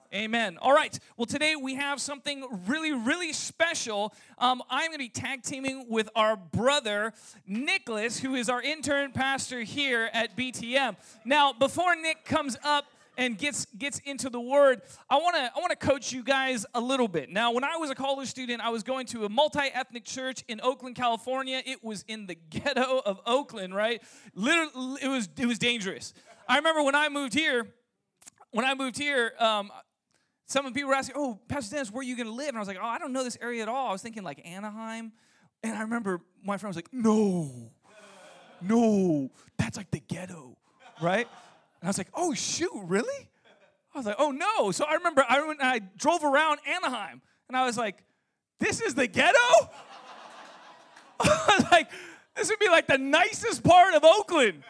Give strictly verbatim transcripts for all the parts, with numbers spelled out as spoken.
Amen. All right. Well, today we have something really, really special. Um, I'm going to be tag teaming with our brother, Nicholas, who is our intern pastor here at B T M. Now, before Nick comes up and gets gets into the word, I want to I want to coach you guys a little bit. Now, when I was a college student, I was going to a multi-ethnic church in Oakland, California. It was in the ghetto of Oakland, right? Literally, it was it was dangerous. I remember when I moved here, when I moved here, um, some of the people were asking, oh, Pastor Dennis, where are you going to live? And I was like, oh, I don't know this area at all. I was thinking like Anaheim. And I remember my friend was like, no, no, that's like the ghetto, right? And I was like, oh, shoot, really? I was like, oh, no. So I remember I, went, I drove around Anaheim, and I was like, this is the ghetto? I was like, this would be like the nicest part of Oakland.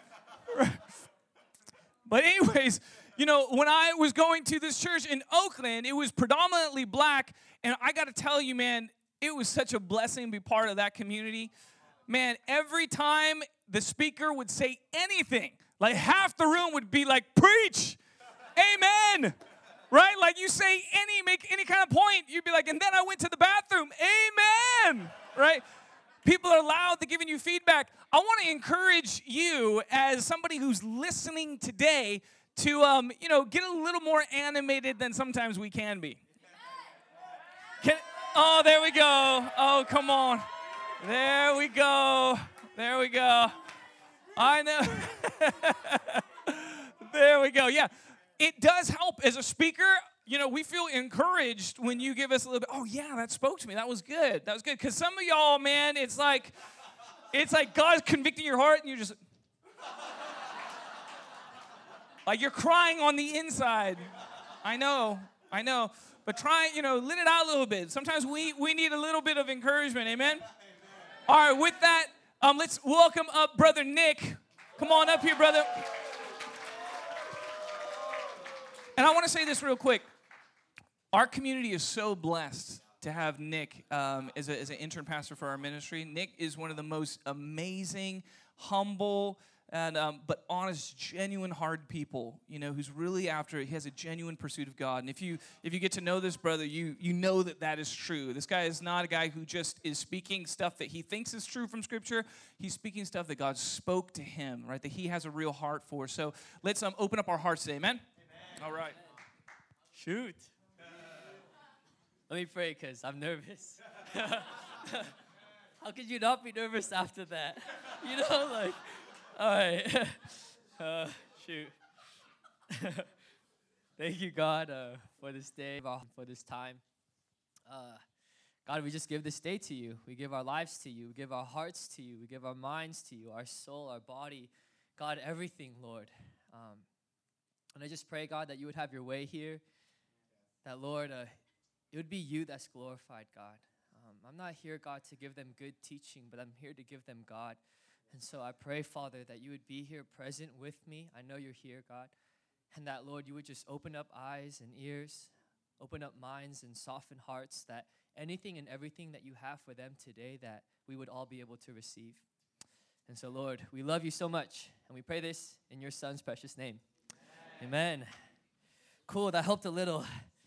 But anyways, you know, when I was going to this church in Oakland, it was predominantly black, and I got to tell you, man, it was such a blessing to be part of that community. Man, every time the speaker would say anything, like half the room would be like, preach, amen, right? Like you say any, make any kind of point, you'd be like, and then I went to the bathroom, amen, right? People are loud, they're giving you feedback. I want to encourage you as somebody who's listening today to, um, you know, get a little more animated than sometimes we can be. Can, oh, there we go. Oh, come on. There we go. There we go. I know. There we go. Yeah. It does help as a speaker. You know, we feel encouraged when you give us a little bit, oh, yeah, that spoke to me. That was good. That was good. Because some of y'all, man, it's like, it's like God's convicting your heart, and you're just, like you're crying on the inside. I know, I know. But try, you know, let it out a little bit. Sometimes we, we need a little bit of encouragement, amen? Amen. All right, with that, um, let's welcome up Brother Nick. Come on up here, brother. And I want to say this real quick. Our community is so blessed to have Nick um, as, a, as an intern pastor for our ministry. Nick is one of the most amazing, humble, and um, but honest, genuine, hard people, you know, who's really after it. He has a genuine pursuit of God. And if you if you get to know this brother, you you know that that is true. This guy is not a guy who just is speaking stuff that he thinks is true from Scripture. He's speaking stuff that God spoke to him, right, that he has a real heart for. So let's um, open up our hearts today, amen? Amen. All right. Shoot. Let me pray because I'm nervous. How could you not be nervous after that? You know, like... All right. Uh, shoot. Thank you, God, uh, for this day, for this time. Uh, God, we just give this day to you. We give our lives to you. We give our hearts to you. We give our minds to you, our soul, our body. God, everything, Lord. Um, and I just pray, God, that you would have your way here. That, Lord, uh, it would be you that's glorified, God. Um, I'm not here, God, to give them good teaching, but I'm here to give them God. And so I pray, Father, that you would be here present with me. I know you're here, God. And that, Lord, you would just open up eyes and ears, open up minds and soften hearts, that anything and everything that you have for them today, that we would all be able to receive. And so, Lord, we love you so much. And we pray this in your Son's precious name. Amen. Amen. Cool, that helped a little.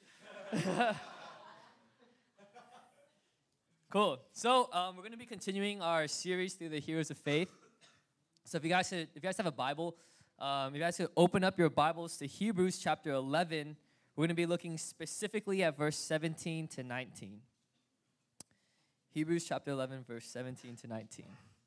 Cool. So um, we're going to be continuing our series through the Heroes of Faith. So if you guys, if you guys have a Bible, um, you guys could open up your Bibles to Hebrews chapter eleven. We're going to be looking specifically at verse seventeen to nineteen. Hebrews chapter eleven, verse seventeen to nineteen.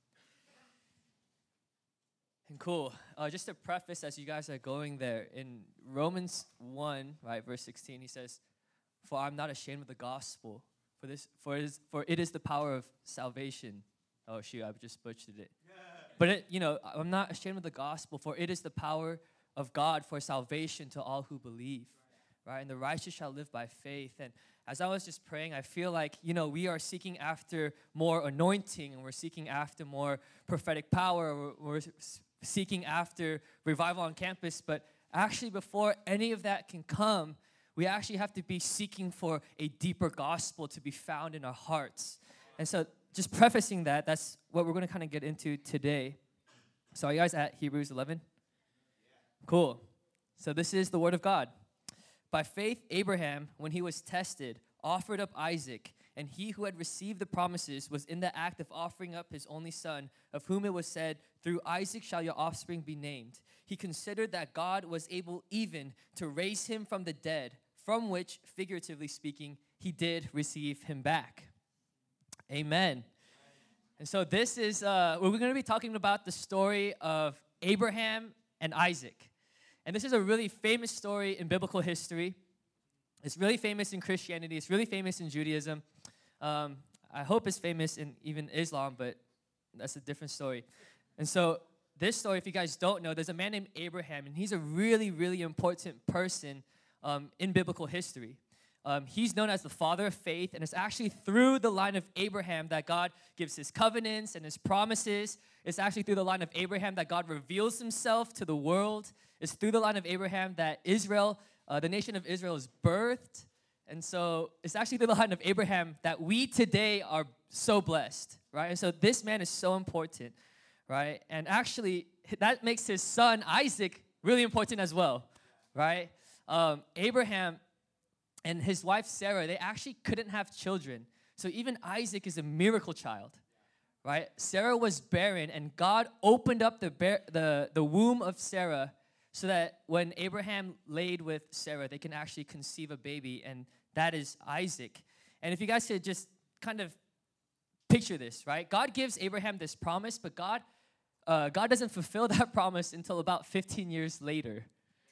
And cool. Uh, just to preface, as you guys are going there, in Romans one, right, verse sixteen, he says, "For I'm not ashamed of the gospel. For this, for it is, for it is the power of salvation." Oh shoot, I just butchered it. Yeah. But it, you know, I'm not ashamed of the gospel, for it is the power of God for salvation to all who believe, right? And the righteous shall live by faith. And as I was just praying, I feel like, you know, we are seeking after more anointing, and we're seeking after more prophetic power. We're, we're seeking after revival on campus, but actually, before any of that can come, we actually have to be seeking for a deeper gospel to be found in our hearts. And so just prefacing that, that's what we're going to kind of get into today. So are you guys at Hebrews eleven? Cool. So this is the Word of God. By faith, Abraham, when he was tested, offered up Isaac, and he who had received the promises was in the act of offering up his only son, of whom it was said, through Isaac shall your offspring be named. He considered that God was able even to raise him from the dead, from which, figuratively speaking, he did receive him back. Amen. And so this is, uh, we're going to be talking about the story of Abraham and Isaac. And this is a really famous story in biblical history. It's really famous in Christianity. It's really famous in Judaism. Um, I hope it's famous in even Islam, but that's a different story. And so this story, if you guys don't know, there's a man named Abraham, and he's a really, really important person um, in biblical history. Um, he's known as the father of faith, and it's actually through the line of Abraham that God gives his covenants and his promises. It's actually through the line of Abraham that God reveals himself to the world. It's through the line of Abraham that Israel, uh, the nation of Israel, is birthed. And so it's actually through the line of Abraham that we today are so blessed, right? And so this man is so important, right? And actually, that makes his son Isaac really important as well, right? Um, Abraham and his wife Sarah, they actually couldn't have children. So even Isaac is a miracle child, right? Sarah was barren, and God opened up the bar- the, the womb of Sarah so that when Abraham laid with Sarah, they can actually conceive a baby, and that is Isaac. And if you guys could just kind of picture this, right? God gives Abraham this promise, but God, uh, God doesn't fulfill that promise until about fifteen years later,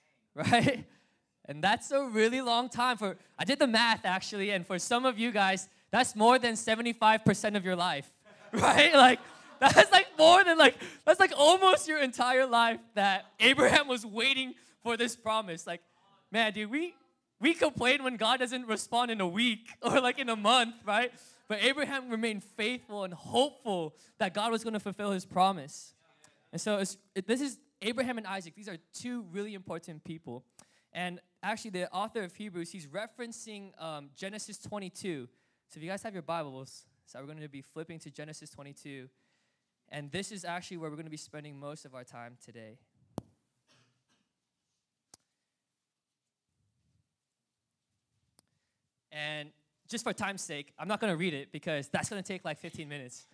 right? And that's a really long time for, I did the math actually, and for some of you guys, that's more than seventy-five percent of your life, right? Like, that's like more than like, that's like almost your entire life that Abraham was waiting for this promise. Like, man, dude, we, we complain when God doesn't respond in a week or like in a month, right? But Abraham remained faithful and hopeful that God was going to fulfill his promise. And so it's, it, this is Abraham and Isaac. These are two really important people. And actually, the author of Hebrews, he's referencing um, Genesis twenty-two. So if you guys have your Bibles, so we're going to be flipping to Genesis twenty-two. And this is actually where we're going to be spending most of our time today. And just for time's sake, I'm not going to read it because that's going to take like fifteen minutes.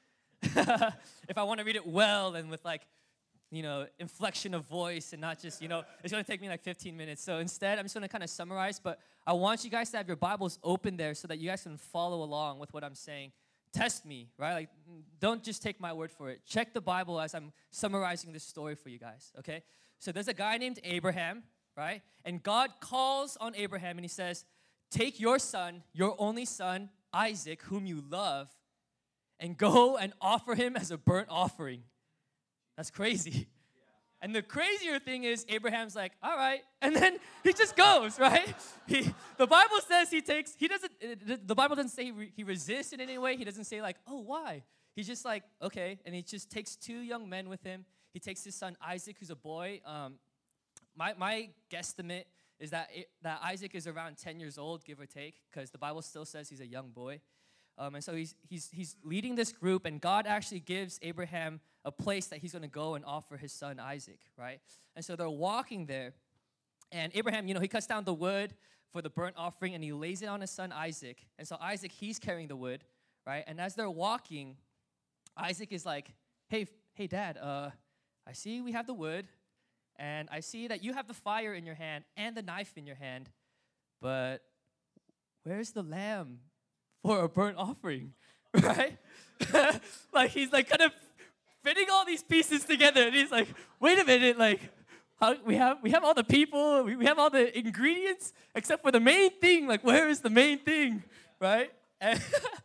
If I want to read it well and with like, you know, inflection of voice and not just, you know, it's going to take me like fifteen minutes. So instead, I'm just going to kind of summarize, but I want you guys to have your Bibles open there so that you guys can follow along with what I'm saying. Test me, right? Like, don't just take my word for it. Check the Bible as I'm summarizing this story for you guys, okay? So there's a guy named Abraham, right? And God calls on Abraham and he says, take your son, your only son, Isaac, whom you love, and go and offer him as a burnt offering. That's crazy. And the crazier thing is Abraham's like, all right. And then he just goes, right? He, the Bible says he takes, he doesn't, the Bible doesn't say he, re, he resists in any way. He doesn't say like, oh, why? He's just like, okay. And he just takes two young men with him. He takes his son Isaac, who's a boy. Um, my, my guesstimate is that, it, that Isaac is around ten years old, give or take, because the Bible still says he's a young boy. Um, and so he's, he's, he's leading this group, and God actually gives Abraham a place that he's going to go and offer his son Isaac, right? And so they're walking there, and Abraham, you know, he cuts down the wood for the burnt offering, and he lays it on his son Isaac. And so Isaac, he's carrying the wood, right? And as they're walking, Isaac is like, hey, hey, Dad, uh, I see we have the wood, and I see that you have the fire in your hand and the knife in your hand, but where's the lamb for a burnt offering, right? Like, he's like kind of fitting all these pieces together, and he's like, wait a minute, like, how, we have we have all the people, we, we have all the ingredients, except for the main thing, like, where is the main thing, right? And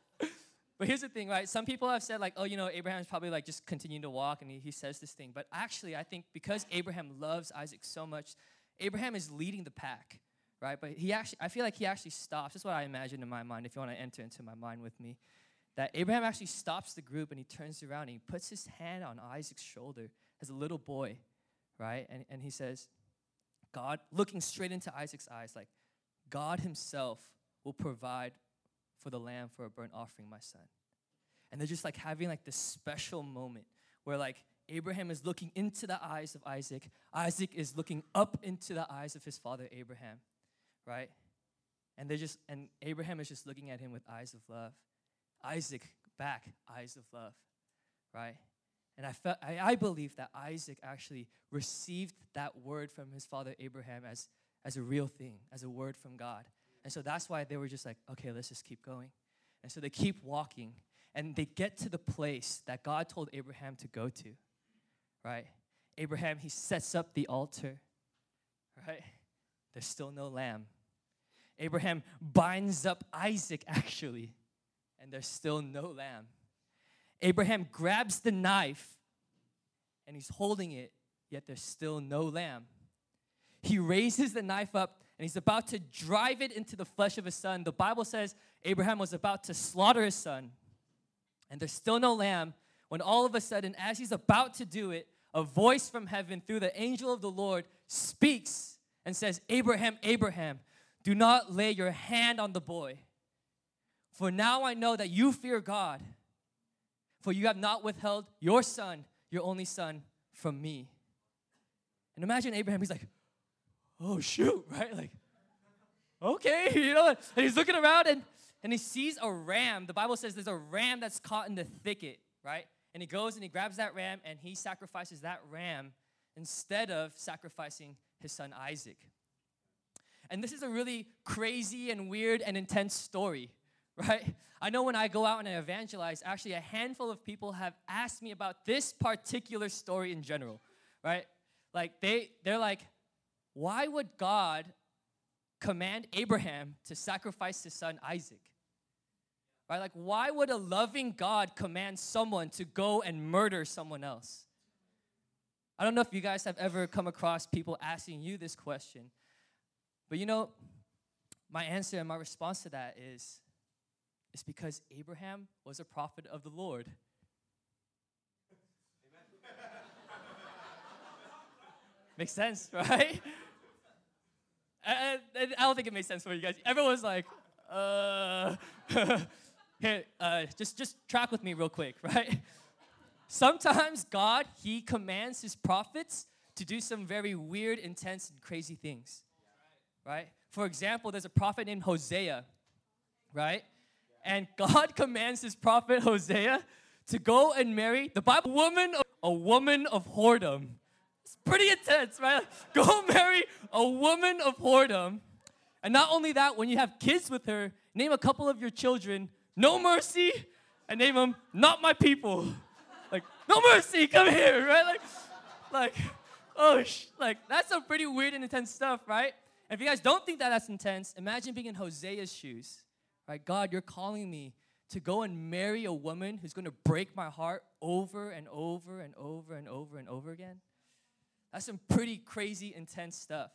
but here's the thing, right? Some people have said, like, oh, you know, Abraham's probably, like, just continuing to walk, and he, he says this thing. But actually, I think because Abraham loves Isaac so much, Abraham is leading the pack, right? But he actually, I feel like he actually stops. That's what I imagine in my mind, if you want to enter into my mind with me. That Abraham actually stops the group, and he turns around, and he puts his hand on Isaac's shoulder as a little boy, right? And, and he says, God, looking straight into Isaac's eyes, like, God himself will provide for the lamb for a burnt offering, my son. And they're just like having like this special moment where like Abraham is looking into the eyes of Isaac. Isaac is looking up into the eyes of his father Abraham, right? And they're just, and Abraham is just looking at him with eyes of love. Isaac, back, eyes of love, right? And I felt, I, I believe that Isaac actually received that word from his father Abraham as, as a real thing, as a word from God. And so that's why they were just like, okay, let's just keep going. And so they keep walking, and they get to the place that God told Abraham to go to, right? Abraham, he sets up the altar, right? There's still no lamb. Abraham binds up Isaac, actually, and there's still no lamb. Abraham grabs the knife, and he's holding it, yet there's still no lamb. He raises the knife up, and he's about to drive it into the flesh of his son. The Bible says Abraham was about to slaughter his son, and there's still no lamb, when all of a sudden, as he's about to do it, a voice from heaven through the angel of the Lord speaks and says, Abraham, Abraham, do not lay your hand on the boy, for now I know that you fear God, for you have not withheld your son, your only son, from me. And imagine Abraham, he's like, oh shoot, right? Like, okay, you know, and he's looking around and, and he sees a ram. The Bible says there's a ram that's caught in the thicket, right? And he goes and he grabs that ram and he sacrifices that ram instead of sacrificing his son Isaac. And this is a really crazy and weird and intense story, right? I know when I go out and I evangelize, actually a handful of people have asked me about this particular story in general, right? Like they, they're like, why would God command Abraham to sacrifice his son Isaac? Right? Like, why would a loving God command someone to go and murder someone else? I don't know if you guys have ever come across people asking you this question, but you know, my answer and my response to that is, it's because Abraham was a prophet of the Lord. Makes sense, right? I, I don't think it makes sense for you guys. Everyone's like, uh, here, uh, just, just track with me real quick, right? Sometimes God, he commands his prophets to do some very weird, intense, and crazy things, right? For example, there's a prophet named Hosea, right? And God commands his prophet Hosea to go and marry the Bible woman, a woman of whoredom. It's pretty intense, right? Go marry a woman of whoredom. And not only that, when you have kids with her, name a couple of your children, no mercy, and name them, not my people. Like, no mercy, come here, right? Like, like, oh, sh- like, that's some pretty weird and intense stuff, right? And if you guys don't think that that's intense, imagine being in Hosea's shoes, right? God, you're calling me to go and marry a woman who's going to break my heart over and over and over and over and over again. That's some pretty crazy, intense stuff.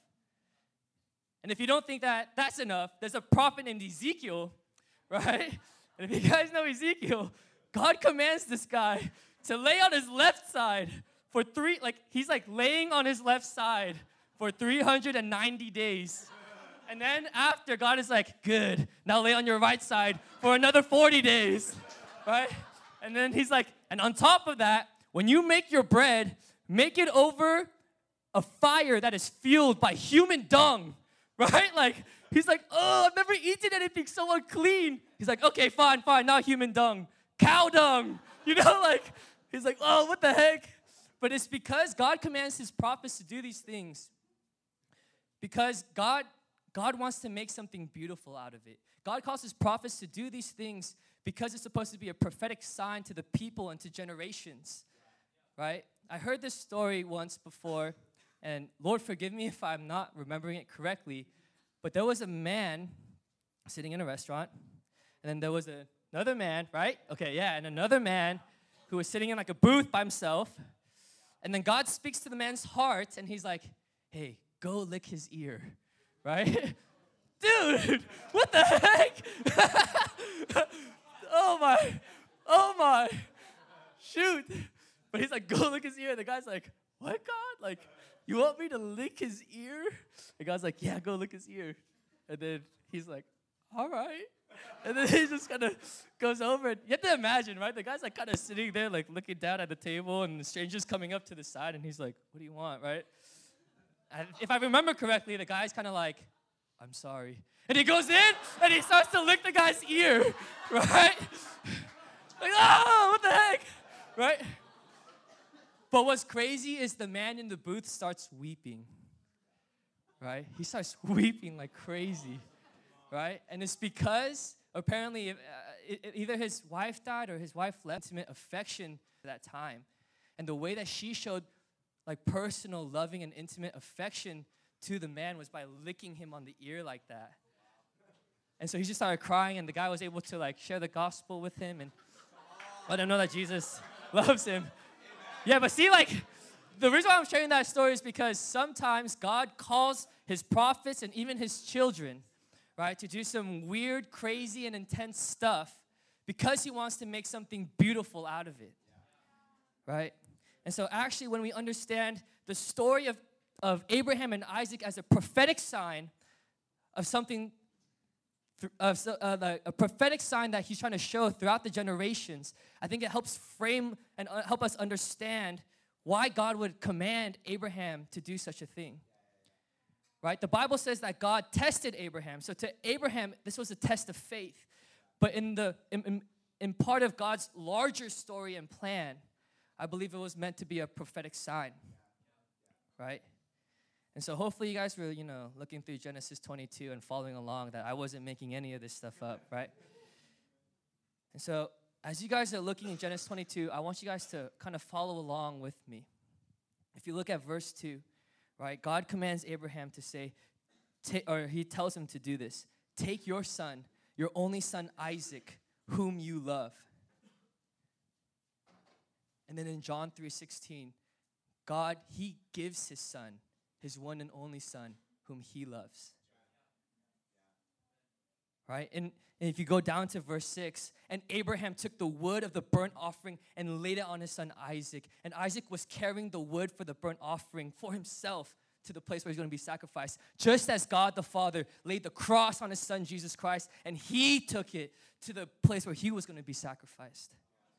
And if you don't think that that's enough, there's a prophet named Ezekiel, right? And if you guys know Ezekiel, God commands this guy to lay on his left side for three, like he's like laying on his left side for three hundred ninety days. And then after, God is like, good, now lay on your right side for another forty days, right? And then he's like, and on top of that, when you make your bread, make it over a fire that is fueled by human dung, right? Like, he's like, oh, I've never eaten anything so unclean. He's like, okay, fine, fine, not human dung, cow dung. You know, like, he's like, oh, what the heck? But it's because God commands his prophets to do these things. Because God, God wants to make something beautiful out of it. God calls his prophets to do these things because it's supposed to be a prophetic sign to the people and to generations, right? I heard this story once before, and Lord, forgive me if I'm not remembering it correctly, but there was a man sitting in a restaurant, and then there was a, another man, right? Okay, yeah, and another man who was sitting in like a booth by himself, and then God speaks to the man's heart, and he's like, hey, go lick his ear, right? Dude, what the heck? oh my, oh my, shoot. But he's like, go lick his ear, and the guy's like, what, God? Like, you want me to lick his ear? The guy's like, yeah, go lick his ear. And then he's like, all right. And then he just kind of goes over. And you have to imagine, right? The guy's like kind of sitting there, like looking down at the table, and the stranger's coming up to the side, and he's like, what do you want, right? And if I remember correctly, the guy's kind of like, I'm sorry. And he goes in and he starts to lick the guy's ear, right? Like, oh, what the heck, right? But what's crazy is the man in the booth starts weeping, right? He starts weeping like crazy, right? And it's because apparently uh, it, it, either his wife died or his wife left intimate affection at that time. And the way that she showed like personal, loving, and intimate affection to the man was by licking him on the ear like that. And so he just started crying, and the guy was able to like share the gospel with him and let him know that Jesus loves him. Yeah, but see, like, the reason why I'm sharing that story is because sometimes God calls his prophets and even his children, right, to do some weird, crazy, and intense stuff because he wants to make something beautiful out of it, right? And so actually when we understand the story of, of Abraham and Isaac as a prophetic sign of something, of uh, the, a prophetic sign that he's trying to show throughout the generations, I think it helps frame and uh, help us understand why God would command Abraham to do such a thing. Right? The Bible says that God tested Abraham. So to Abraham, this was a test of faith. But in the in, in, in part of God's larger story and plan, I believe it was meant to be a prophetic sign. Right? And so hopefully you guys were, you know, looking through Genesis twenty-two and following along, that I wasn't making any of this stuff up, right? And so as you guys are looking in Genesis twenty-two, I want you guys to kind of follow along with me. If you look at verse two, right, God commands Abraham to say, ta- or he tells him to do this, take your son, your only son Isaac, whom you love. And then in John three sixteen, God, he gives his son, his one and only son, whom he loves. Right? And, and if you go down to verse six, and Abraham took the wood of the burnt offering and laid it on his son Isaac. And Isaac was carrying the wood for the burnt offering for himself to the place where he's going to be sacrificed. Just as God the Father laid the cross on his son Jesus Christ, and he took it to the place where he was going to be sacrificed.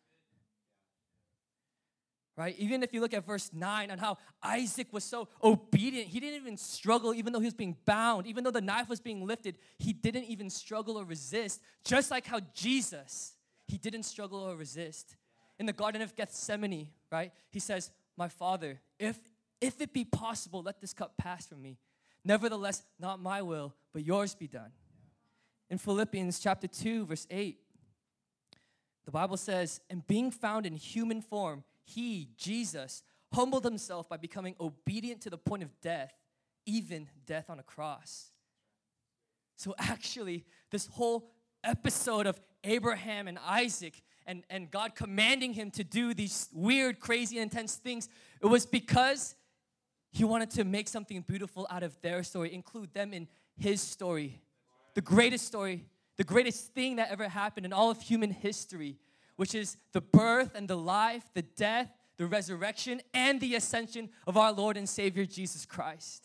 Right? Even if you look at verse nine on how Isaac was so obedient, he didn't even struggle even though he was being bound, even though the knife was being lifted, he didn't even struggle or resist, just like how Jesus, he didn't struggle or resist. In the Garden of Gethsemane, right? He says, my Father, if, if it be possible, let this cup pass from me. Nevertheless, not my will, but yours be done. In Philippians chapter two, verse eight, the Bible says, and being found in human form, he, Jesus, humbled himself by becoming obedient to the point of death, even death on a cross. So actually, this whole episode of Abraham and Isaac and, and God commanding him to do these weird, crazy, intense things, it was because he wanted to make something beautiful out of their story, include them in his story. The greatest story, the greatest thing that ever happened in all of human history, which is the birth and the life, the death, the resurrection, and the ascension of our Lord and Savior, Jesus Christ.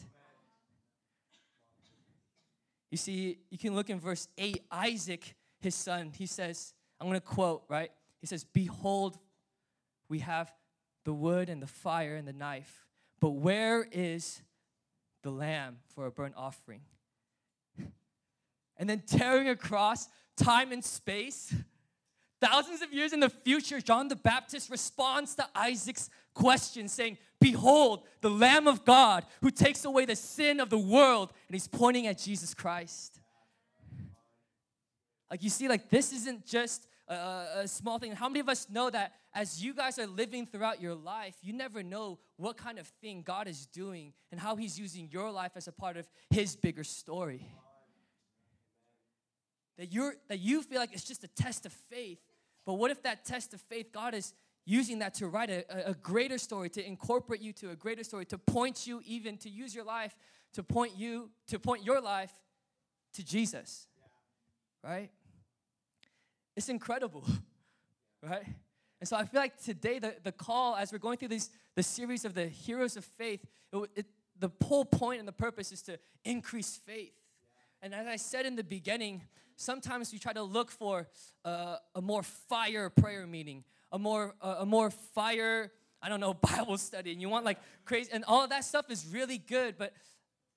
You see, you can look in verse eight, Isaac, his son, he says, I'm going to quote, right? He says, behold, we have the wood and the fire and the knife, but where is the lamb for a burnt offering? And then tearing across time and space, thousands of years in the future, John the Baptist responds to Isaac's question saying, behold, the Lamb of God who takes away the sin of the world. And he's pointing at Jesus Christ. Like you see, like this isn't just a, a small thing. How many of us know that as you guys are living throughout your life, you never know what kind of thing God is doing and how he's using your life as a part of his bigger story? That you're that you feel like it's just a test of faith. But what if that test of faith, God is using that to write a, a greater story, to incorporate you to a greater story, to point you even, to use your life, to point you, to point your life to Jesus, right? It's incredible, right? And so I feel like today the, the call, as we're going through these the series of the heroes of faith, it, it, the whole point and the purpose is to increase faith. And as I said in the beginning, sometimes we try to look for uh, a more fire prayer meeting, a more uh, a more fire, I don't know, Bible study, and you want like crazy, and all of that stuff is really good, but th-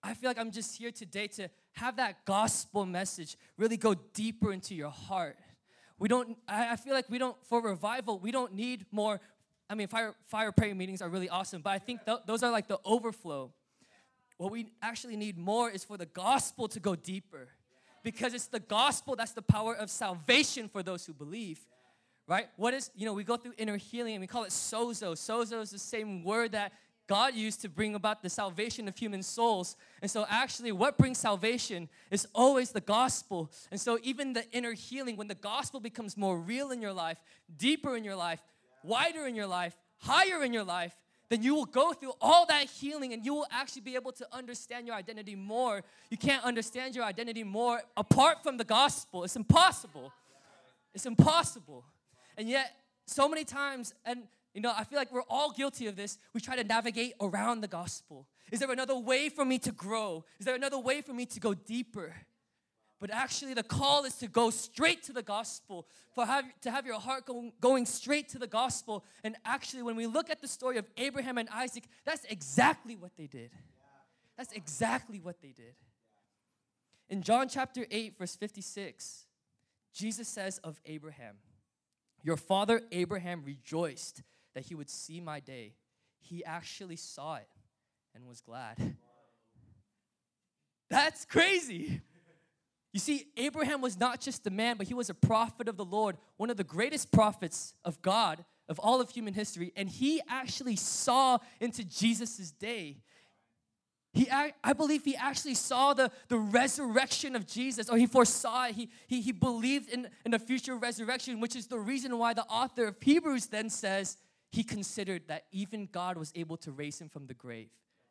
I feel like I'm just here today to have that gospel message really go deeper into your heart. We don't, I, I feel like we don't, for revival, we don't need more. I mean, fire, fire prayer meetings are really awesome, but I think th- those are like the overflow. What we actually need more is for the gospel to go deeper, because it's the gospel that's the power of salvation for those who believe, right? What is, you know, we go through inner healing and we call it sozo. Sozo is the same word that God used to bring about the salvation of human souls. And so actually what brings salvation is always the gospel. And so even the inner healing, when the gospel becomes more real in your life, deeper in your life, wider in your life, higher in your life, then you will go through all that healing and you will actually be able to understand your identity more. You can't understand your identity more apart from the gospel. It's impossible. It's impossible. And yet, so many times, and you know, I feel like we're all guilty of this, we try to navigate around the gospel. Is there another way for me to grow? Is there another way for me to go deeper? But actually, the call is to go straight to the gospel, for have, to have your heart go, going straight to the gospel. And actually, when we look at the story of Abraham and Isaac, that's exactly what they did. That's exactly what they did. In John chapter eight, verse fifty-six, Jesus says of Abraham, "Your father Abraham rejoiced that he would see my day. He actually saw it and was glad." That's crazy. You see, Abraham was not just a man, but he was a prophet of the Lord, one of the greatest prophets of God of all of human history, and he actually saw into Jesus' day. He, I believe he actually saw the, the resurrection of Jesus, or he foresaw it. He, he, he believed in, in a future resurrection, which is the reason why the author of Hebrews then says he considered that even God was able to raise him from the grave.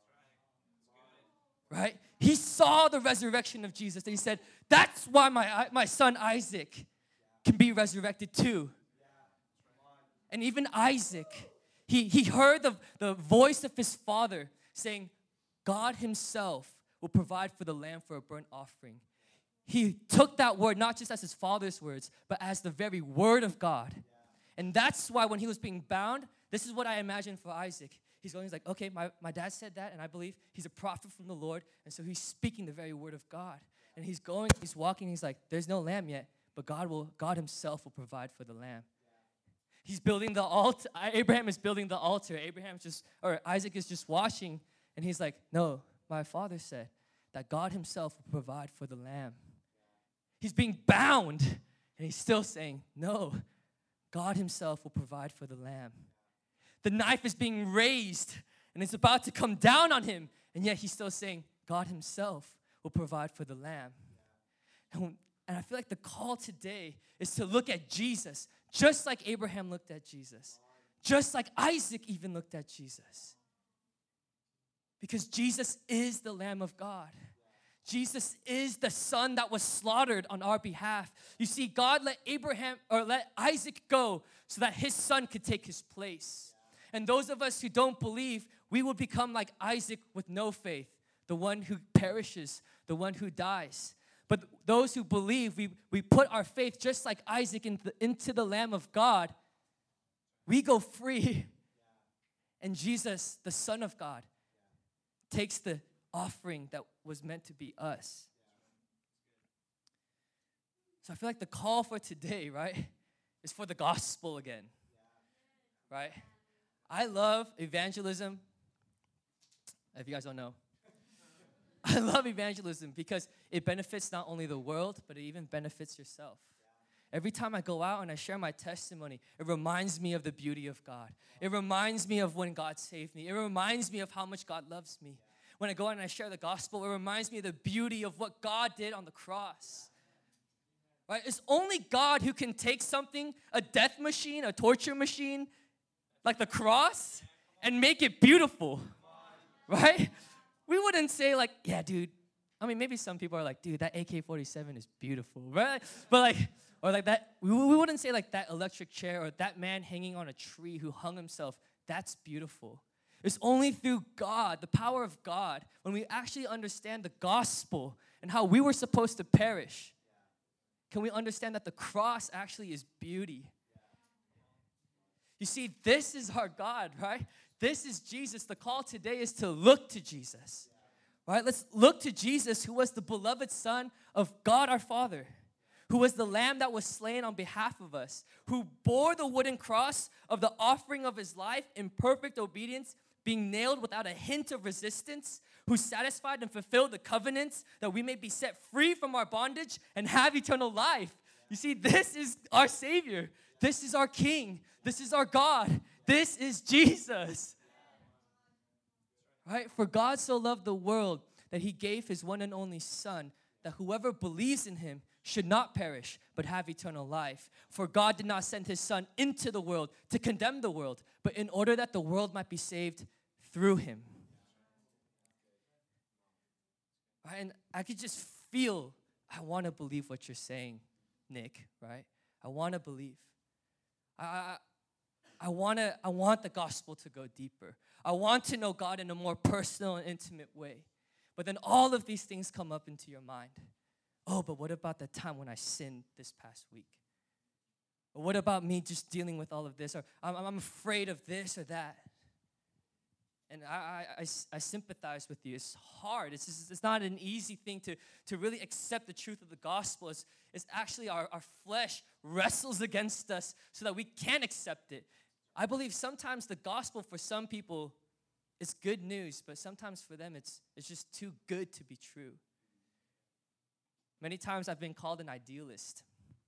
Right? He saw the resurrection of Jesus, and he said, that's why my, my son Isaac can be resurrected too. And even Isaac, he, he heard the, the voice of his father saying, God himself will provide for the lamb for a burnt offering. He took that word not just as his father's words, but as the very word of God. And that's why when he was being bound, this is what I imagine for Isaac. He's going, he's like, okay, my, my dad said that, and I believe he's a prophet from the Lord, and so he's speaking the very word of God. And he's going, he's walking, he's like, there's no lamb yet, but God will, God himself will provide for the lamb. He's building the altar. Abraham is building the altar. Abraham just, or Isaac is just washing, and he's like, no, my father said that God himself will provide for the lamb. He's being bound, and he's still saying, no, God himself will provide for the lamb. The knife is being raised, and it's about to come down on him, and yet he's still saying, God himself will provide for the lamb. And, and I feel like the call today is to look at Jesus, just like Abraham looked at Jesus, just like Isaac even looked at Jesus. Because Jesus is the Lamb of God. Jesus is the son that was slaughtered on our behalf. You see, God let Abraham, or let Isaac go so that his son could take his place. And those of us who don't believe, we will become like Isaac with no faith, the one who perishes, the one who dies. But those who believe, we, we put our faith just like Isaac into the, into the Lamb of God. We go free. And Jesus, the Son of God, takes the offering that was meant to be us. So I feel like the call for today, right, is for the gospel again, right? I love evangelism. If you guys don't know, I love evangelism because it benefits not only the world, but it even benefits yourself. Every time I go out and I share my testimony, it reminds me of the beauty of God. It reminds me of when God saved me. It reminds me of how much God loves me. When I go out and I share the gospel, it reminds me of the beauty of what God did on the cross. Right? It's only God who can take something, a death machine, a torture machine, like the cross, and make it beautiful. Right? We wouldn't say like, yeah, dude. I mean, maybe some people are like, dude, that A K forty-seven is beautiful, right? But like, or like that, we, we wouldn't say like that electric chair or that man hanging on a tree who hung himself, that's beautiful. It's only through God, the power of God, when we actually understand the gospel and how we were supposed to perish, can we understand that the cross actually is beauty. You see, this is our God, right? This is Jesus. The call today is to look to Jesus, Right? Let's look to Jesus, who was the beloved Son of God our Father, who was the lamb that was slain on behalf of us, who bore the wooden cross of the offering of his life in perfect obedience, being nailed without a hint of resistance, who satisfied and fulfilled the covenants that we may be set free from our bondage and have eternal life. You see, this is our Savior. This is our King. This is our God. This is Jesus. Right? For God so loved the world that he gave his one and only Son, that whoever believes in him should not perish, but have eternal life. For God did not send his Son into the world to condemn the world, but in order that the world might be saved through him. Right? And I could just feel, I want to believe what you're saying, Nick, right? I want to believe. I, I, I want to. I want the gospel to go deeper. I want to know God in a more personal and intimate way. But then all of these things come up into your mind. Oh, but what about the time when I sinned this past week? Or what about me just dealing with all of this? Or I'm, I'm afraid of this or that. And I, I, I, I sympathize with you. It's hard. It's, just, it's not an easy thing to, to really accept the truth of the gospel. It's, it's actually our, our flesh wrestles against us so that we can't accept it. I believe sometimes the gospel for some people is good news, but sometimes for them it's, it's just too good to be true. Many times I've been called an idealist.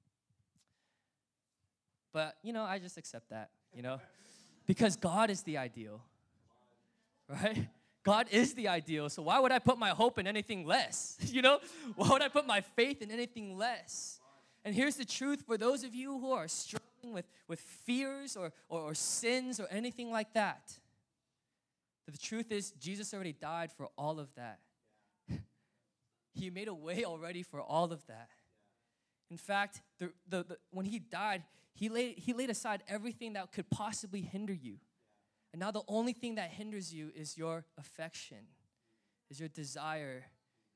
But, you know, I just accept that, you know, because God is the ideal. Right? God is the ideal, so why would I put my hope in anything less? You know? Why would I put my faith in anything less? And here's the truth for those of you who are struggling with, with fears or, or, or sins or anything like that. The truth is, Jesus already died for all of that. He made a way already for all of that. In fact, the, the, the, when he died, he laid, he laid aside everything that could possibly hinder you. And now the only thing that hinders you is your affection, is your desire,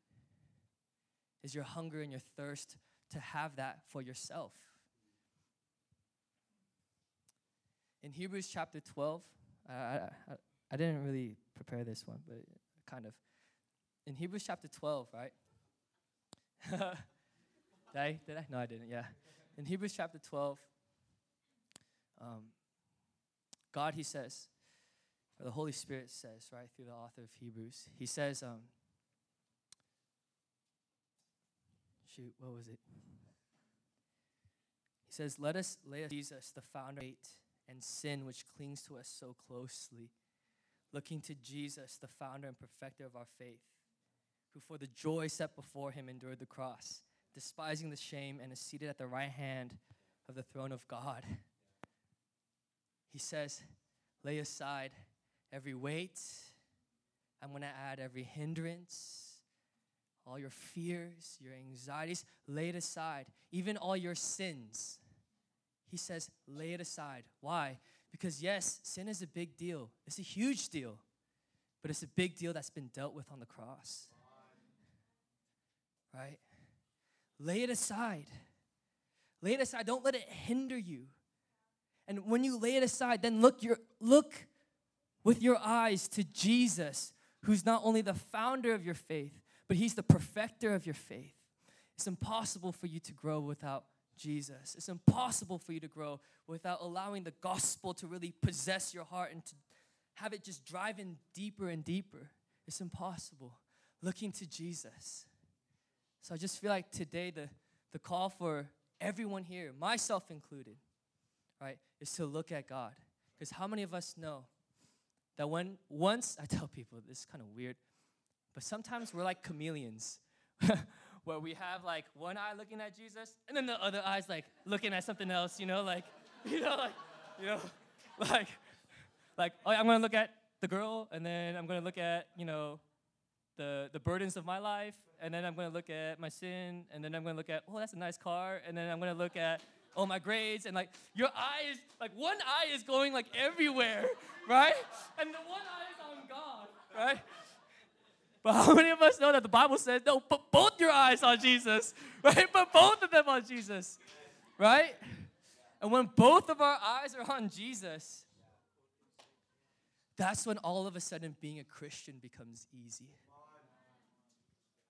is your hunger and your thirst to have that for yourself. In Hebrews chapter twelve, uh, I, I, I didn't really prepare this one, but kind of. In Hebrews chapter twelve, right? did I? Did I? No, I didn't, yeah. In Hebrews chapter twelve, um, God, he says, or the Holy Spirit says, right, through the author of Hebrews, he says, um, shoot, what was it? He says, let us lay aside Jesus, the founder of faith, and sin which clings to us so closely, looking to Jesus, the founder and perfecter of our faith, who for the joy set before him endured the cross, despising the shame, and is seated at the right hand of the throne of God. He says, lay aside every weight. I'm going to add every hindrance, all your fears, your anxieties, lay it aside. Even all your sins. He says, lay it aside. Why? Because yes, sin is a big deal. It's a huge deal. But it's a big deal that's been dealt with on the cross. Right? Lay it aside. Lay it aside. Don't let it hinder you. And when you lay it aside, then look your look with your eyes to Jesus, who's not only the founder of your faith, but he's the perfecter of your faith. It's impossible for you to grow without Jesus. It's impossible for you to grow without allowing the gospel to really possess your heart and to have it just drive in deeper and deeper. It's impossible. Looking to Jesus. So I just feel like today the, the call for everyone here, myself included, right, is to look at God. Because how many of us know that when once, I tell people, this is kind of weird, but sometimes we're like chameleons, where we have like one eye looking at Jesus, and then the other eye's like looking at something else, you know, like, you know, like, you know, like, like, oh, I'm gonna look at the girl, and then I'm gonna look at, you know, the the burdens of my life, and then I'm gonna look at my sin, and then I'm gonna look at, oh, that's a nice car, and then I'm gonna look at, oh, my grades, and like, your eye is, like, one eye is going like everywhere, right? And the one eye is on God, right? But how many of us know that the Bible says, no, put both your eyes on Jesus, right? Put both of them on Jesus, right? And when both of our eyes are on Jesus, that's when all of a sudden being a Christian becomes easy.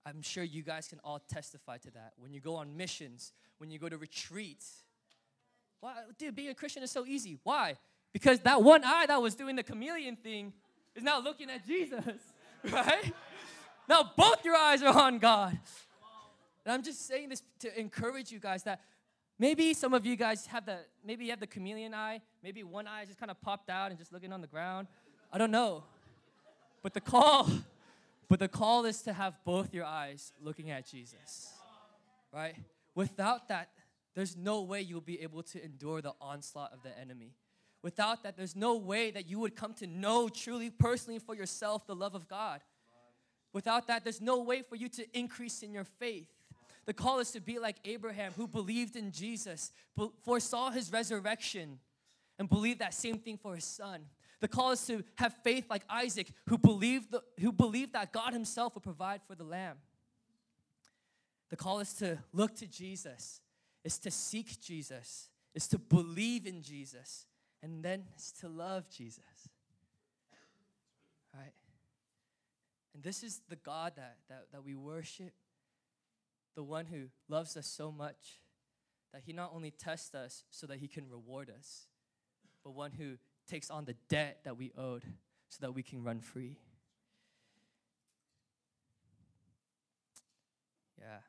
I'm sure you guys can all testify to that. When you go on missions, when you go to retreats. Why, dude, being a Christian is so easy. Why? Because that one eye that was doing the chameleon thing is now looking at Jesus, right? Now both your eyes are on God. And I'm just saying this to encourage you guys that maybe some of you guys have the, maybe you have the chameleon eye. Maybe one eye just kind of popped out and just looking on the ground. I don't know. But the call, but the call is to have both your eyes looking at Jesus, right? Without that, there's no way you'll be able to endure the onslaught of the enemy. Without that, there's no way that you would come to know truly, personally for yourself, the love of God. Without that, there's no way for you to increase in your faith. The call is to be like Abraham, who believed in Jesus, foresaw his resurrection, and believed that same thing for his son. The call is to have faith like Isaac, who believed, the, who believed that God himself would provide for the lamb. The call is to look to Jesus, is to seek Jesus, is to believe in Jesus, and then it's to love Jesus. Right? And this is the God that, that, that we worship, the one who loves us so much that he not only tests us so that he can reward us, but one who takes on the debt that we owed so that we can run free. Yeah.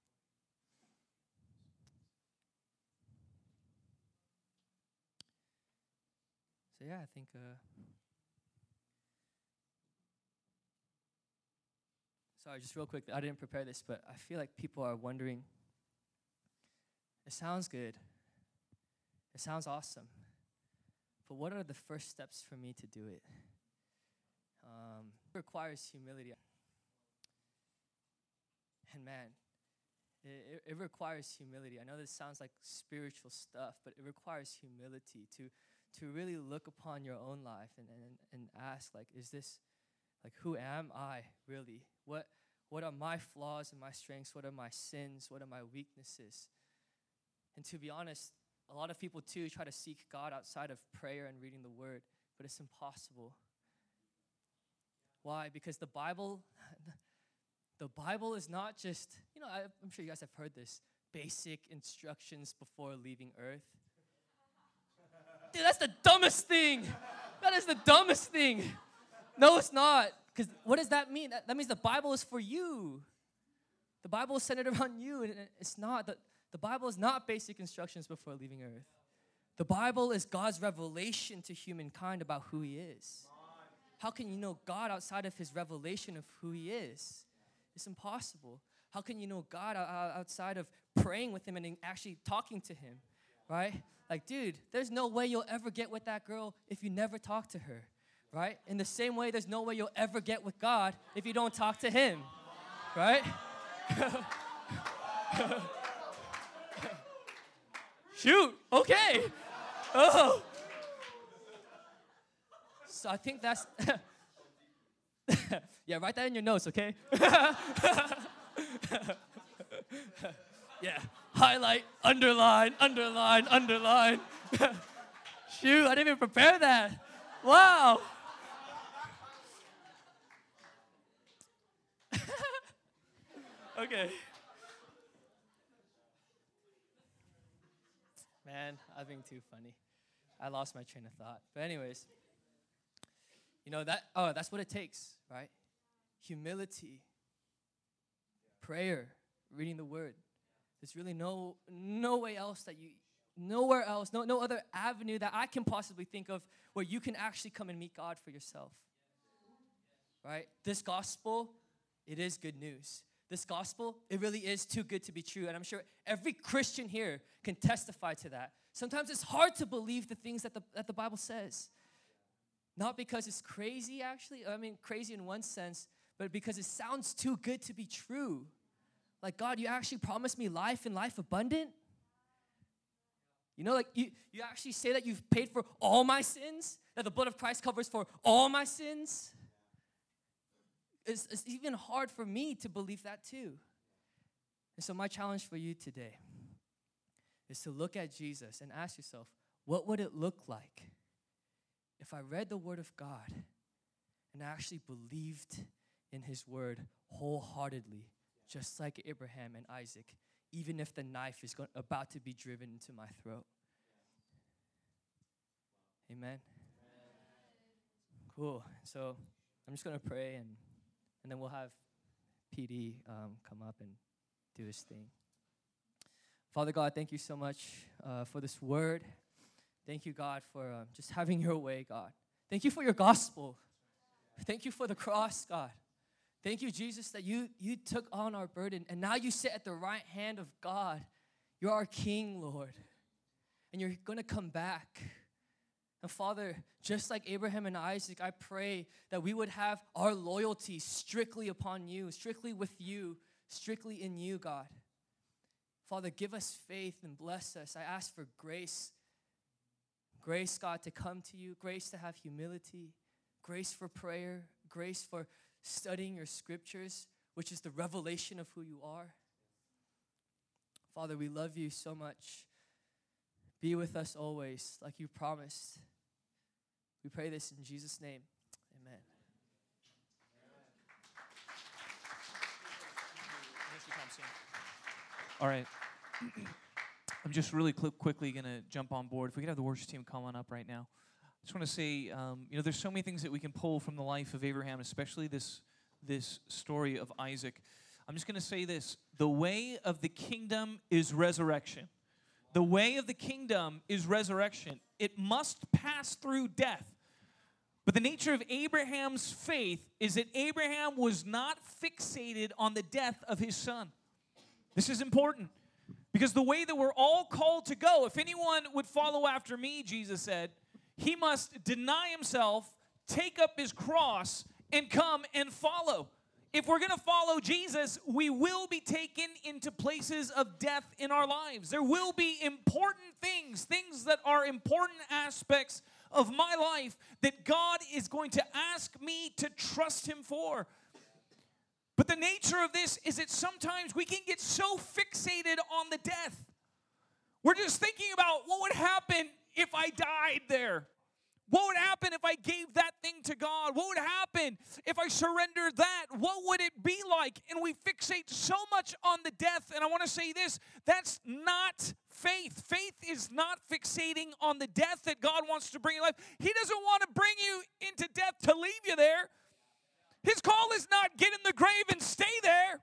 So yeah, I think uh sorry, just real quick, I didn't prepare this, but I feel like people are wondering, it sounds good. It sounds awesome. But what are the first steps for me to do it? Um, it requires humility. And man, it, it, it requires humility. I know this sounds like spiritual stuff, but it requires humility to to really look upon your own life and, and, and ask, like, is this, like, who am I really? What what are my flaws and my strengths? What are my sins? What are my weaknesses? And to be honest, a lot of people, too, try to seek God outside of prayer and reading the Word, but it's impossible. Why? Because the Bible, the Bible is not just, you know, I, I'm sure you guys have heard this, basic instructions before leaving Earth. Dude, that's the dumbest thing. That is the dumbest thing. No, it's not. Because what does that mean? That, that means the Bible is for you. The Bible is centered around you, and it's not. The, the Bible is not basic instructions before leaving Earth. The Bible is God's revelation to humankind about who he is. How can you know God outside of his revelation of who he is? It's impossible. How can you know God outside of praying with him and actually talking to him, right? Like, dude, there's no way you'll ever get with that girl if you never talk to her, right? In the same way, there's no way you'll ever get with God if you don't talk to him, right? Shoot, okay. Oh. So I think that's, yeah, write that in your notes, okay? Yeah, highlight, underline, underline, underline. Shoot, I didn't even prepare that. Wow. Okay. Man, I'm being too funny. I lost my train of thought. But anyways, you know, that, oh, that's what it takes, right? Humility, prayer, reading the Word. There's really no no way else that you, nowhere else, no, no other avenue that I can possibly think of where you can actually come and meet God for yourself, right? This gospel, it is good news. This gospel, it really is too good to be true, and I'm sure every Christian here can testify to that. Sometimes it's hard to believe the things that the, that the Bible says. Not because it's crazy, actually. I mean, crazy in one sense, but because it sounds too good to be true. Like, God, you actually promised me life and life abundant? You know, like, you, you actually say that you've paid for all my sins? That the blood of Christ covers for all my sins? It's, it's even hard for me to believe that too. And so my challenge for you today is to look at Jesus and ask yourself, what would it look like if I read the Word of God and actually believed in his Word wholeheartedly just like Abraham and Isaac, even if the knife is go- about to be driven into my throat. Amen. Cool. So I'm just going to pray, and, and then we'll have P D um, come up and do his thing. Father God, thank you so much uh, for this word. Thank you, God, for uh, just having your way, God. Thank you for your gospel. Thank you for the cross, God. Thank you, Jesus, that you, you took on our burden, and now you sit at the right hand of God. You're our King, Lord, and you're going to come back. And Father, just like Abraham and Isaac, I pray that we would have our loyalty strictly upon you, strictly with you, strictly in you, God. Father, give us faith and bless us. I ask for grace. Grace, God, to come to you. Grace to have humility. Grace for prayer. Grace for studying your scriptures, which is the revelation of who you are. Father, we love you so much. Be with us always, like you promised. We pray this in Jesus' name. Amen. All right. I'm just really cl- quickly going to jump on board. If we could have the worship team come on up right now. I just want to say, um, you know, there's so many things that we can pull from the life of Abraham, especially this, this story of Isaac. I'm just going to say this. The way of the kingdom is resurrection. The way of the kingdom is resurrection. It must pass through death. But the nature of Abraham's faith is that Abraham was not fixated on the death of his son. This is important because the way that we're all called to go, if anyone would follow after me, Jesus said, he must deny himself, take up his cross, and come and follow. If we're going to follow Jesus, we will be taken into places of death in our lives. There will be important things, things that are important aspects of my life that God is going to ask me to trust him for. But the nature of this is that sometimes we can get so fixated on the death. We're just thinking about what would happen if I died there. What would happen if I gave that thing to God? What would happen if I surrendered that? What would it be like? And we fixate so much on the death. And I want to say this, that's not faith. Faith is not fixating on the death that God wants to bring in life. He doesn't want to bring you into death to leave you there. His call is not get in the grave and stay there.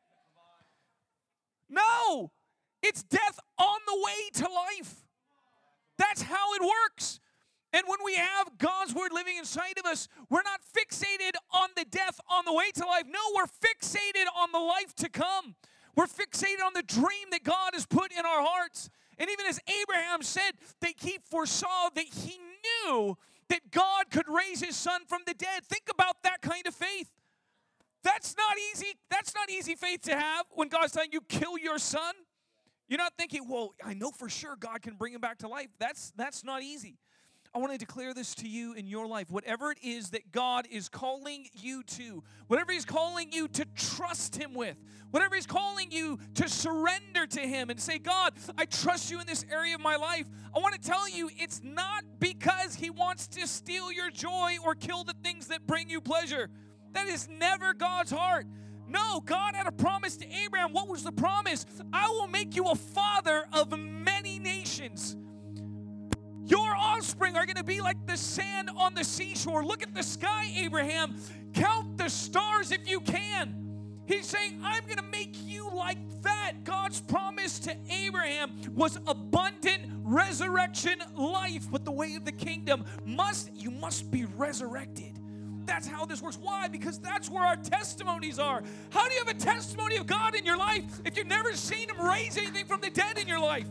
No, it's death on the way to life. That's how it works. And when we have God's word living inside of us, we're not fixated on the death on the way to life. No, we're fixated on the life to come. We're fixated on the dream that God has put in our hearts. And even as Abraham said, that he foresaw that he knew that God could raise his son from the dead. Think about that kind of faith. That's not easy. That's not easy faith to have when God's telling you, kill your son. You're not thinking, well, I know for sure God can bring him back to life. That's, that's not easy. I want to declare this to you in your life. Whatever it is that God is calling you to, whatever he's calling you to trust him with, whatever he's calling you to surrender to him and say, God, I trust you in this area of my life. I want to tell you, it's not because he wants to steal your joy or kill the things that bring you pleasure. That is never God's heart. No, God had a promise to Abraham. What was the promise? I will make you a father of many nations. Your offspring are going to be like the sand on the seashore. Look at the sky, Abraham. Count the stars if you can. He's saying, I'm going to make you like that. God's promise to Abraham was abundant resurrection life. But the way of the kingdom must, you must be resurrected. That's how this works. Why? Because that's where our testimonies are. How do you have a testimony of God in your life if you've never seen him raise anything from the dead in your life?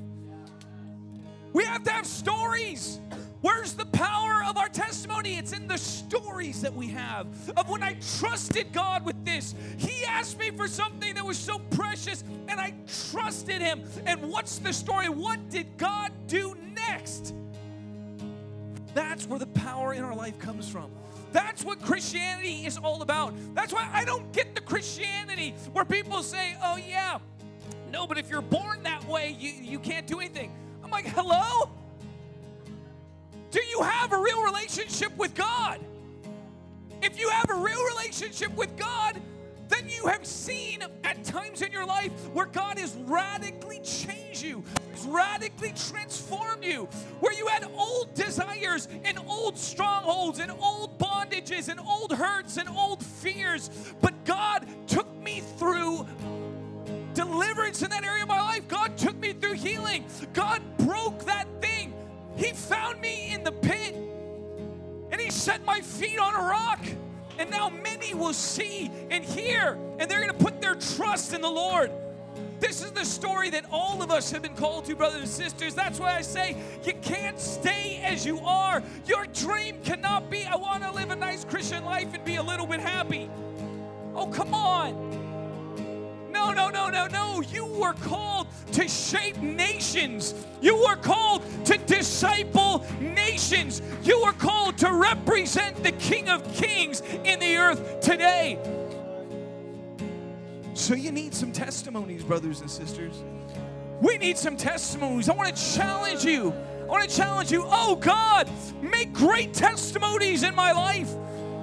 We have to have stories. Where's the power of our testimony? It's in the stories that we have of when I trusted God with this. He asked me for something that was so precious, and I trusted him. And what's the story? What did God do next? That's where the power in our life comes from. That's what Christianity is all about. That's why I don't get the Christianity where people say, oh yeah, no, but if you're born that way, you, you can't do anything. I'm like, hello? Do you have a real relationship with God? If you have a real relationship with God, then you have seen at times in your life where God has radically changed you, has radically transformed you, where you had old desires and old strongholds and old bondages and old hurts and old fears, but God took me through deliverance in that area of my life. God took me through healing. God broke that thing. He found me in the pit, and He set my feet on a rock. And now many will see and hear, and they're going to put their trust in the Lord. This is the story that all of us have been called to, brothers and sisters. That's why I say you can't stay as you are. Your dream cannot be, I want to live a nice Christian life and be a little bit happy. Oh, come on. No, no, no, no, no. You were called to shape nations. You were called to disciple nations. You were called to represent the King of Kings in the earth today. So you need some testimonies, brothers and sisters. We need some testimonies. I want to challenge you. I want to challenge you. Oh, God, make great testimonies in my life.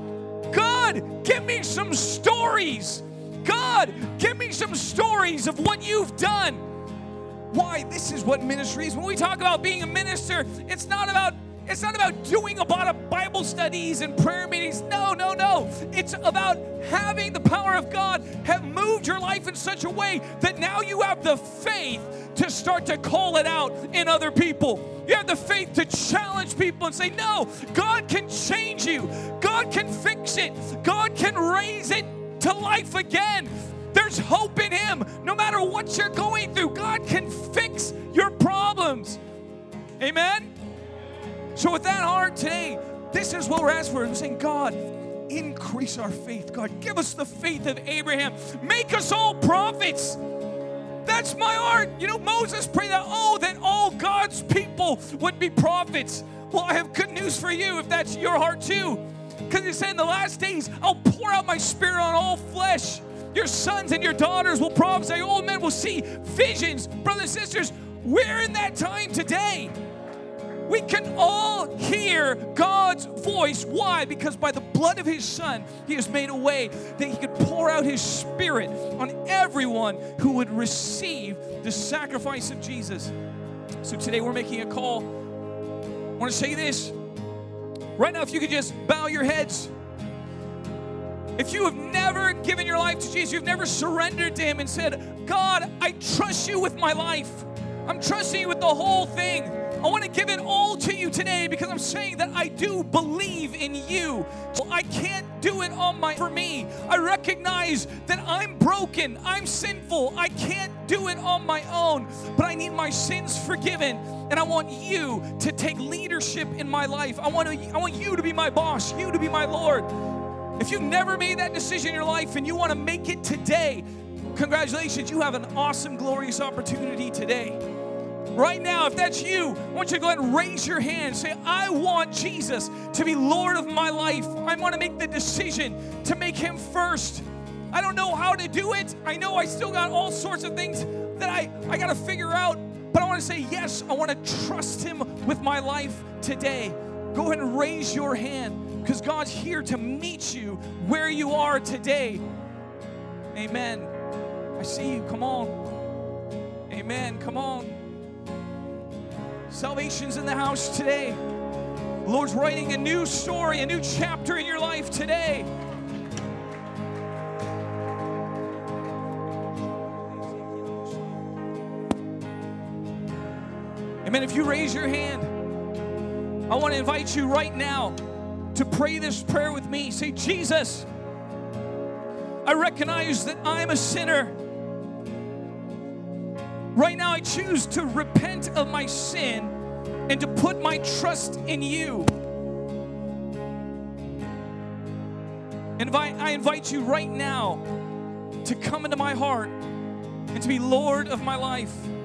God, give me some stories. God, give me some stories of what you've done. Why? This is what ministry is. When we talk about being a minister, it's not about it's not about doing a lot of Bible studies and prayer meetings. No, no, no. It's about having the power of God have moved your life in such a way that now you have the faith to start to call it out in other people. You have the faith to challenge people and say, no, God can change you. God can fix it. God can raise it to life again. There's hope in Him. No matter what you're going through, God can fix your problems. Amen? So with that heart today, this is what we're asking for. I'm saying, God, increase our faith. God, give us the faith of Abraham. Make us all prophets. That's my heart. You know, Moses prayed that, oh, that all God's people would be prophets. Well, I have good news for you if that's your heart too. Because He said in the last days, I'll pour out my Spirit on all flesh. Your sons and your daughters will prophesy. Old men will see visions. Brothers and sisters, we're in that time today. We can all hear God's voice. Why? Because by the blood of His Son, He has made a way that He could pour out His Spirit on everyone who would receive the sacrifice of Jesus. So today we're making a call. I want to say this. Right now, if you could just bow your heads. If you have never given your life to Jesus, you've never surrendered to Him and said, God, I trust you with my life. I'm trusting you with the whole thing. I want to give it all to you today because I'm saying that I do believe in you. I can't do it on my for me. I recognize that I'm broken. I'm sinful. I can't do it on my own, but I need my sins forgiven. And I want you to take leadership in my life. I want to, I want you to be my boss, you to be my Lord. If you've never made that decision in your life and you want to make it today, congratulations, you have an awesome, glorious opportunity today. Right now, if that's you, I want you to go ahead and raise your hand. Say, I want Jesus to be Lord of my life. I want to make the decision to make Him first. I don't know how to do it. I know I still got all sorts of things that I, I got to figure out. But I want to say, yes, I want to trust Him with my life today. Go ahead and raise your hand because God's here to meet you where you are today. Amen. I see you. Come on. Amen. Come on. Salvation's in the house today. The Lord's writing a new story, a new chapter in your life today. Amen. If you raise your hand, I want to invite you right now to pray this prayer with me. Say, Jesus, I recognize that I'm a sinner. Right now, I choose to repent of my sin and to put my trust in you. And I invite you right now to come into my heart and to be Lord of my life.